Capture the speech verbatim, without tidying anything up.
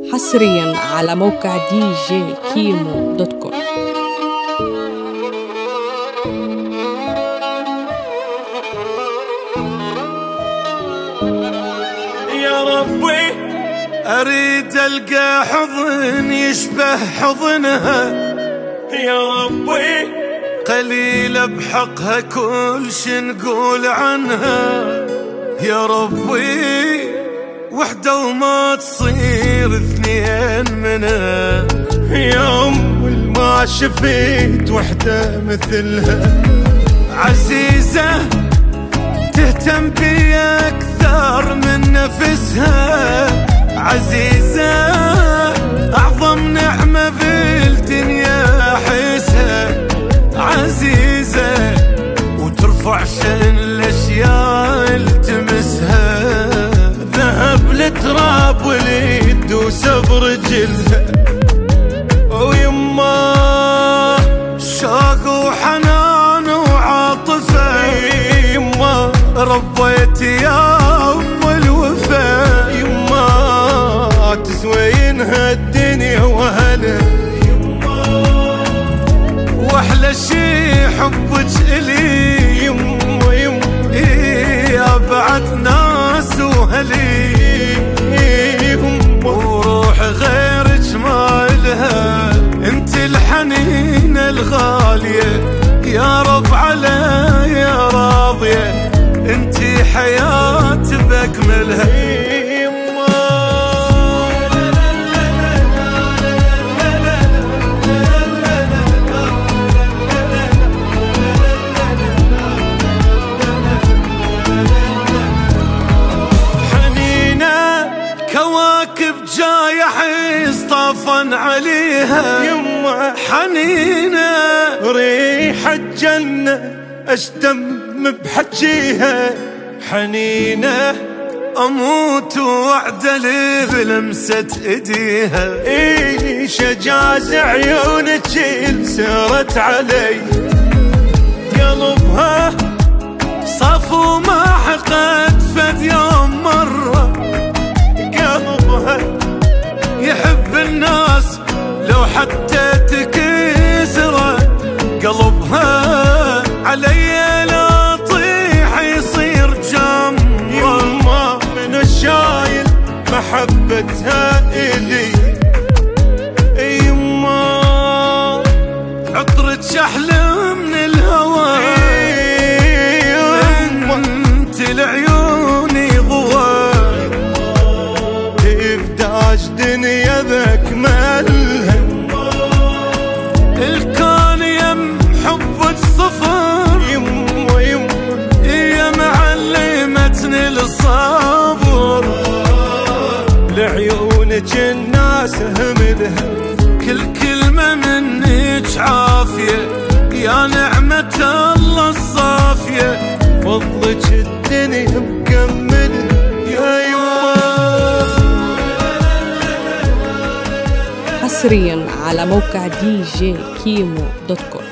حصريا على موقع دي جي كيمو دوت كوم. يا ربي أريد ألقى حضن يشبه حضنها، يا ربي قليلة بحقها كل شي نقول عنها، يا ربي وحدة وما تصير اثنين منها، يا أم ما شفيت وحدة مثلها، عزيزة تهتم بي أكثر من نفسها، عزيزة أعظم نعمة بالدنيا أحسها، عزيزة وترفع شأن الأشياء التمسها، ذهب لتراب وليد وسب رجلها، ويما شوق وحنان وعاطفة، يما ربيت يا أم الوفا، يما تزوينها الدنيا وهلا، واحلى شي حبك إلي يما يما، يا بعد ناس وهلي يما، وروح غيرك ما إلها، انت الحنينة الغالية، يا رب علي راضية، انت حياتي بأكملها. كواكب جاية حيز طافن عليها، يما حنينة ريحة جنة أشتم بحجيها، حنينة أموت وأعدلي بلمسة إيديها، إيش جاز عيونك سرت علي، قلبها صفو ما حقد فد يوم مرة، قلبها يحب الناس لو حتى تكسره، قلبها علي لا طيح يصير جمره، يما من الشايل محبتها إلي، يما عطرك أحلى من الهوى، انت لعيوني ضوى، تبداش دنيا بأكملها، الكون يم حبك صفر، يما يما يا معلمتني الصبر، لعيونك الناس هملها، كل كلمة منك عافية، يا نعمة الله الصافية، فضلك الدنيا مكملة يا يما. حصريا على موقع دي جي كيمو دوت كوم.